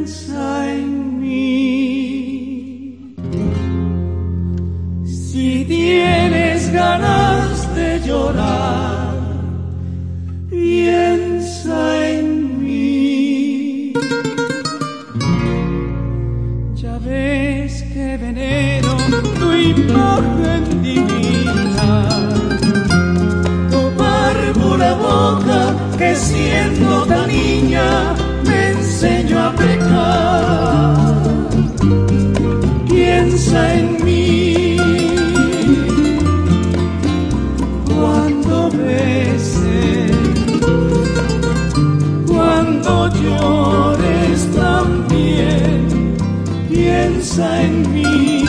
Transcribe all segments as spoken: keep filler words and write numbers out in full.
piensa en mí. Si tienes ganas de llorar, piensa en mí. Ya ves que venero tu imagen divina, tu pura boca que siendo tan niña me enseñó a pecar. Piensa en mí cuando beses, cuando llores también. Piensa en mí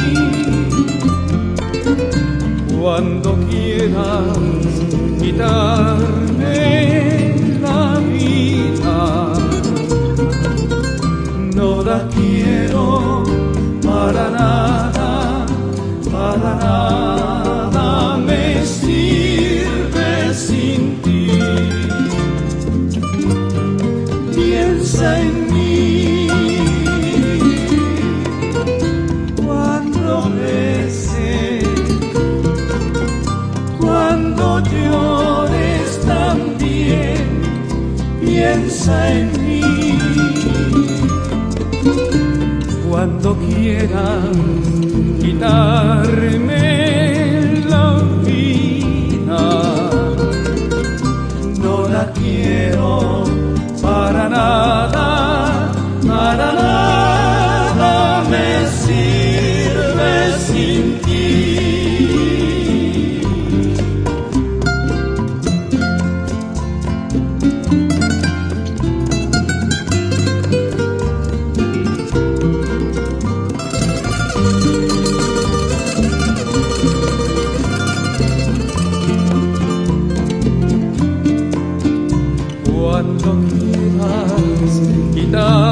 cuando quieras quitarme la vida. No la quiero para nada, para nada me sirve sin ti. Piensa en mí cuando beses, cuando llores también. Piensa en mí cuando quieras quitarme la vida. No la quiero para nada, para nada me sirve sin ti. Cuando quieras quitar